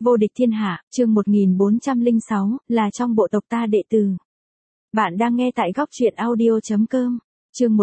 Vô địch thiên hạ, chương 1406, là trong bộ tộc ta đệ tử. Bạn đang nghe tại góc truyện audio.com. Chương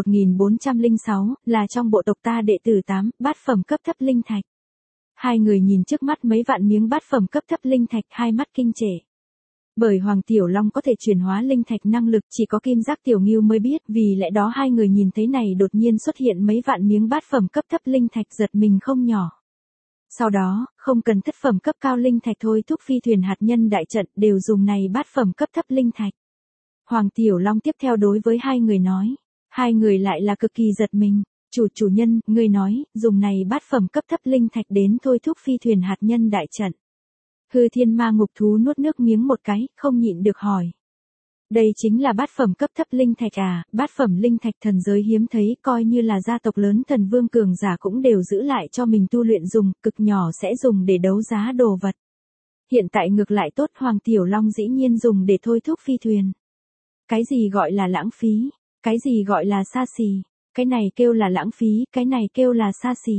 1406, là trong bộ tộc ta đệ tử 8, bát phẩm cấp thấp linh thạch. Hai người nhìn trước mắt mấy vạn miếng bát phẩm cấp thấp linh thạch, hai mắt kinh trệ. Bởi Hoàng Tiểu Long có thể chuyển hóa linh thạch năng lực chỉ có Kim Giác Tiểu Ngưu mới biết, vì lẽ đó hai người nhìn thấy này đột nhiên xuất hiện mấy vạn miếng bát phẩm cấp thấp linh thạch giật mình không nhỏ. Sau đó, không cần thất phẩm cấp cao linh thạch thôi thúc phi thuyền hạt nhân đại trận đều dùng này bát phẩm cấp thấp linh thạch. Hoàng Tiểu Long tiếp theo đối với hai người nói. Hai người lại là cực kỳ giật mình. Chủ nhân, ngươi nói, dùng này bát phẩm cấp thấp linh thạch đến thôi thúc phi thuyền hạt nhân đại trận. Hư Thiên Ma Ngục Thú nuốt nước miếng một cái, không nhịn được hỏi. Đây chính là bát phẩm cấp thấp linh thạch à? Bát phẩm linh thạch thần giới hiếm thấy, coi như là gia tộc lớn thần vương cường giả cũng đều giữ lại cho mình tu luyện dùng, cực nhỏ sẽ dùng để đấu giá đồ vật. Hiện tại ngược lại tốt, Hoàng Tiểu Long dĩ nhiên dùng để thôi thúc phi thuyền. Cái gì gọi là lãng phí? Cái gì gọi là xa xỉ? Cái này kêu là lãng phí, cái này kêu là xa xỉ.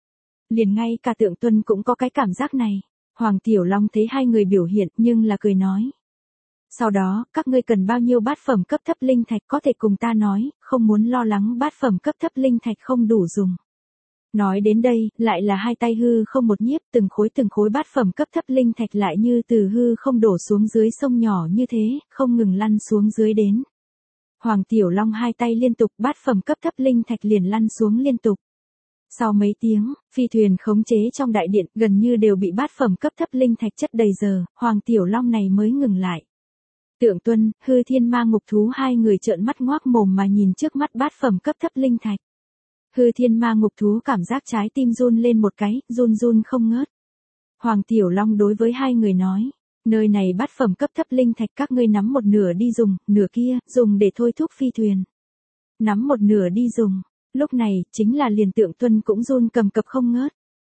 Liền ngay cả Tượng Tuân cũng có cái cảm giác này. Hoàng Tiểu Long thấy hai người biểu hiện nhưng là cười nói. Sau đó, các ngươi cần bao nhiêu bát phẩm cấp thấp linh thạch có thể cùng ta nói, không muốn lo lắng bát phẩm cấp thấp linh thạch không đủ dùng. Nói đến đây, lại là hai tay hư không một nhiếp, từng khối bát phẩm cấp thấp linh thạch lại như từ hư không đổ xuống dưới sông nhỏ như thế, không ngừng lăn xuống dưới đến. Hoàng Tiểu Long hai tay liên tục, bát phẩm cấp thấp linh thạch liền lăn xuống liên tục. Sau mấy tiếng, phi thuyền khống chế trong đại điện gần như đều bị bát phẩm cấp thấp linh thạch chất đầy giờ, Hoàng Tiểu Long này mới ngừng lại. Tượng Tuân, Hư Thiên Ma Ngục Thú hai người trợn mắt ngoác mồm mà nhìn trước mắt bát phẩm cấp thấp linh thạch. Hư Thiên Ma Ngục Thú cảm giác trái tim run lên một cái, run không ngớt. Hoàng Tiểu Long đối với hai người nói, nơi này bát phẩm cấp thấp linh thạch các ngươi nắm một nửa đi dùng, nửa kia, dùng để thôi thúc phi thuyền. Nắm một nửa đi dùng, lúc này, chính là liền Tượng Tuân cũng run cầm cập không ngớt.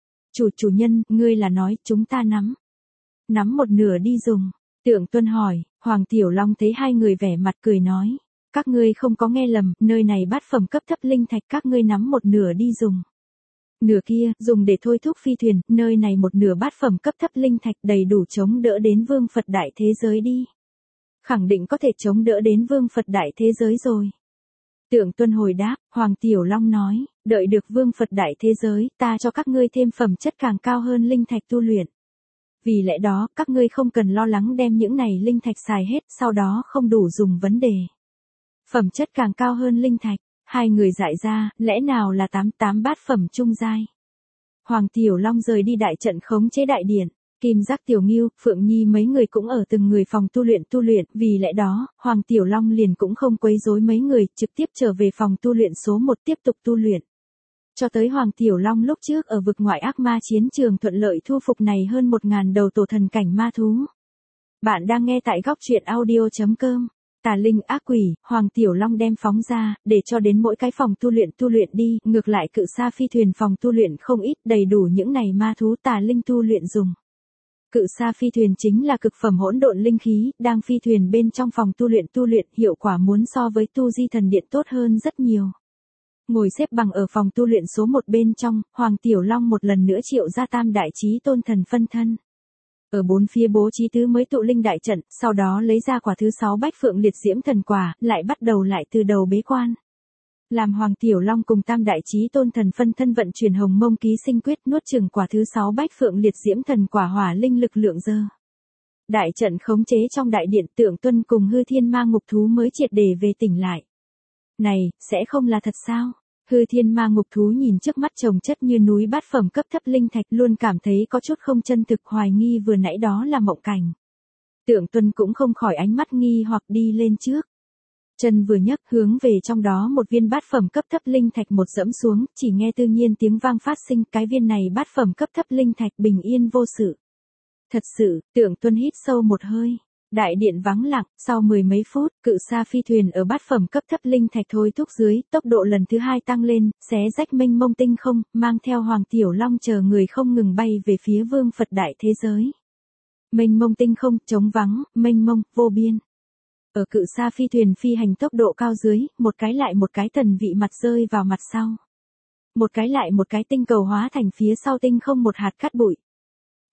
Chủ nhân, ngươi là nói, chúng ta nắm một nửa đi dùng. Tượng Tuân hỏi, Hoàng Tiểu Long thấy hai người vẻ mặt cười nói. Các ngươi không có nghe lầm, nơi này bát phẩm cấp thấp linh thạch các ngươi nắm một nửa đi dùng. Nửa kia, dùng để thôi thúc phi thuyền, nơi này một nửa bát phẩm cấp thấp linh thạch đầy đủ chống đỡ đến vương Phật đại thế giới đi. Khẳng định có thể chống đỡ đến vương Phật đại thế giới rồi. Tượng Tuân hồi đáp, Hoàng Tiểu Long nói, đợi được vương Phật đại thế giới, ta cho các ngươi thêm phẩm chất càng cao hơn linh thạch tu luyện. Vì lẽ đó, các ngươi không cần lo lắng đem những này linh thạch xài hết, sau đó không đủ dùng vấn đề. Phẩm chất càng cao hơn linh thạch, hai người dại ra, lẽ nào là 88 bát phẩm trung giai. Hoàng Tiểu Long rời đi đại trận khống chế đại điện, Kim Giác Tiểu Ngưu, Phượng Nhi mấy người cũng ở từng người phòng tu luyện, vì lẽ đó, Hoàng Tiểu Long liền cũng không quấy rối mấy người, trực tiếp trở về phòng tu luyện số 1 tiếp tục tu luyện. Cho tới Hoàng Tiểu Long lúc trước ở vực ngoại ác ma chiến trường thuận lợi thu phục này hơn 1000 đầu tổ thần cảnh ma thú. Bạn đang nghe tại góc truyện audio.com. Tà linh ác quỷ, Hoàng Tiểu Long đem phóng ra, để cho đến mỗi cái phòng tu luyện đi, ngược lại Cự Sa phi thuyền phòng tu luyện không ít, đầy đủ những này ma thú tà linh tu luyện dùng. Cự Sa phi thuyền chính là cực phẩm hỗn độn linh khí, đang phi thuyền bên trong phòng tu luyện, hiệu quả muốn so với tu di thần điện tốt hơn rất nhiều. Ngồi xếp bằng ở phòng tu luyện số 1 bên trong, Hoàng Tiểu Long một lần nữa triệu ra tam đại chí tôn thần phân thân. Ở bốn phía bố trí tứ mới tụ linh đại trận, sau đó lấy ra quả thứ 6 bách phượng liệt diễm thần quả, lại bắt đầu lại từ đầu bế quan. Làm Hoàng Tiểu Long cùng tam đại chí tôn thần phân thân vận chuyển hồng mông ký sinh quyết nuốt chừng quả thứ 6 bách phượng liệt diễm thần quả hỏa linh lực lượng dơ. Đại trận khống chế trong đại điện Tượng Tuân cùng Hư Thiên Ma Ngục Thú mới triệt để về tỉnh lại. Này, sẽ không là thật sao? Hư Thiên Ma Ngục Thú nhìn trước mắt chồng chất như núi bát phẩm cấp thấp linh thạch luôn cảm thấy có chút không chân thực, hoài nghi vừa nãy đó là mộng cảnh. Tượng Tuân cũng không khỏi ánh mắt nghi hoặc đi lên trước. Chân vừa nhấc hướng về trong đó một viên bát phẩm cấp thấp linh thạch một dẫm xuống, chỉ nghe tự nhiên tiếng vang phát sinh, cái viên này bát phẩm cấp thấp linh thạch bình yên vô sự. Thật sự, Tượng Tuân hít sâu một hơi. Đại điện vắng lặng, sau mười mấy phút, Cự Sa phi thuyền ở bát phẩm cấp thấp linh thạch thôi thúc dưới, tốc độ lần thứ 2 tăng lên, xé rách mênh mông tinh không, mang theo Hoàng Tiểu Long chờ người không ngừng bay về phía vương Phật đại thế giới. Mênh mông tinh không, trống vắng, mênh mông, vô biên. Ở Cự Sa phi thuyền phi hành tốc độ cao dưới, một cái lại một cái thần vị mặt rơi vào mặt sau. Một cái lại một cái tinh cầu hóa thành phía sau tinh không một hạt cát bụi.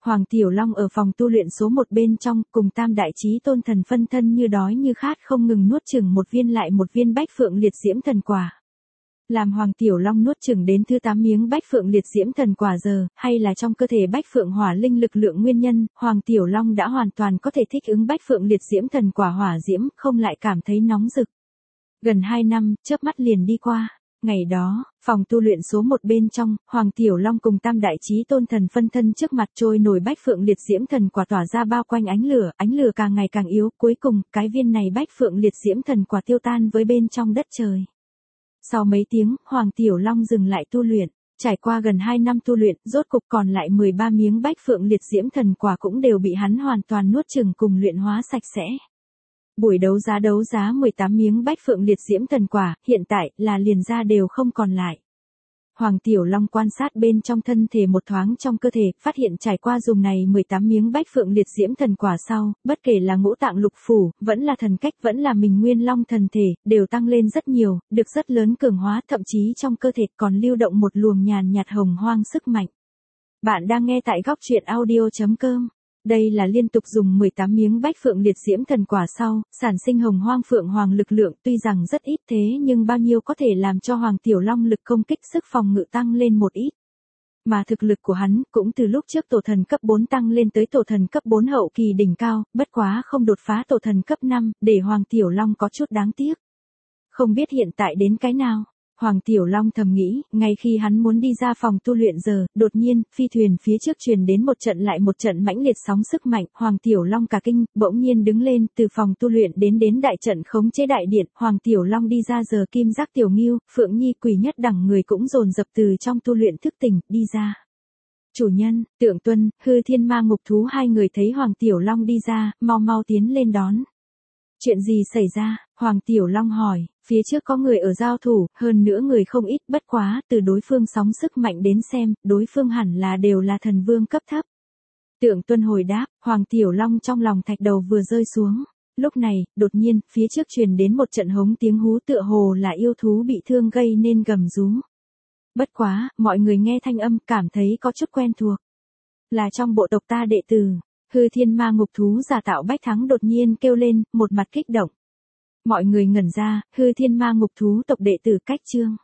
Hoàng Tiểu Long ở phòng tu luyện số 1 bên trong, cùng Tam Đại Chí Tôn thần phân thân như đói như khát không ngừng nuốt chửng một viên lại một viên Bách Phượng Liệt Diễm thần quả. Làm Hoàng Tiểu Long nuốt chửng đến thứ 8 miếng Bách Phượng Liệt Diễm thần quả giờ, hay là trong cơ thể Bách Phượng Hỏa Linh lực lượng nguyên nhân, Hoàng Tiểu Long đã hoàn toàn có thể thích ứng Bách Phượng Liệt Diễm thần quả hỏa diễm, không lại cảm thấy nóng rực. Gần 2 năm, chớp mắt liền đi qua. Ngày đó, phòng tu luyện số 1 bên trong, Hoàng Tiểu Long cùng Tam Đại Chí Tôn thần phân thân trước mặt trôi nổi Bách Phượng Liệt Diễm thần quả tỏa ra bao quanh ánh lửa càng ngày càng yếu, cuối cùng, cái viên này Bách Phượng Liệt Diễm thần quả tiêu tan với bên trong đất trời. Sau mấy tiếng, Hoàng Tiểu Long dừng lại tu luyện, trải qua gần 2 năm tu luyện, rốt cục còn lại 13 miếng Bách Phượng Liệt Diễm thần quả cũng đều bị hắn hoàn toàn nuốt chửng cùng luyện hóa sạch sẽ. Buổi đấu giá 18 miếng Bách Phượng Liệt Diễm thần quả, hiện tại là liền ra đều không còn lại. Hoàng Tiểu Long quan sát bên trong thân thể một thoáng trong cơ thể, phát hiện trải qua dùng này 18 miếng Bách Phượng Liệt Diễm thần quả sau, bất kể là ngũ tạng lục phủ, vẫn là thần cách, vẫn là mình Nguyên Long thần thể, đều tăng lên rất nhiều, được rất lớn cường hóa, thậm chí trong cơ thể còn lưu động một luồng nhàn nhạt hồng hoang sức mạnh. Bạn đang nghe tại góc truyện audio.com. Đây là liên tục dùng 18 miếng Bách Phượng Liệt Diễm thần quả sau, sản sinh hồng hoang phượng hoàng lực lượng, tuy rằng rất ít thế nhưng bao nhiêu có thể làm cho Hoàng Tiểu Long lực công kích sức phòng ngự tăng lên một ít. Mà thực lực của hắn cũng từ lúc trước tổ thần cấp 4 tăng lên tới tổ thần cấp 4 hậu kỳ đỉnh cao, bất quá không đột phá tổ thần cấp 5, để Hoàng Tiểu Long có chút đáng tiếc. Không biết hiện tại đến cái nào. Hoàng Tiểu Long thầm nghĩ, ngay khi hắn muốn đi ra phòng tu luyện giờ, đột nhiên, phi thuyền phía trước truyền đến một trận lại một trận mãnh liệt sóng sức mạnh, Hoàng Tiểu Long cả kinh, bỗng nhiên đứng lên, từ phòng tu luyện đến đại trận khống chế đại điện, Hoàng Tiểu Long đi ra giờ Kim Giác Tiểu Ngưu, Phượng Nhi Quỷ Nhất đẳng người cũng dồn dập từ trong tu luyện thức tỉnh, đi ra. Chủ nhân, Tượng Tuân, Hư Thiên Ma Ngục Thú hai người thấy Hoàng Tiểu Long đi ra, mau tiến lên đón. Chuyện gì xảy ra? Hoàng Tiểu Long hỏi, phía trước có người ở giao thủ, hơn nữa người không ít, bất quá, từ đối phương sóng sức mạnh đến xem, đối phương hẳn là đều là thần vương cấp thấp. Tượng Tuân hồi đáp, Hoàng Tiểu Long trong lòng thạch đầu vừa rơi xuống. Lúc này, đột nhiên, phía trước truyền đến một trận hống tiếng hú tựa hồ là yêu thú bị thương gây nên gầm rú. Bất quá, mọi người nghe thanh âm cảm thấy có chút quen thuộc. Là trong bộ tộc ta đệ tử. Hư Thiên Ma Ngục Thú giả tạo Bách Thắng đột nhiên kêu lên, một mặt kích động. Mọi người ngẩn ra, Hư Thiên Ma Ngục Thú tộc đệ tử Cách Chương.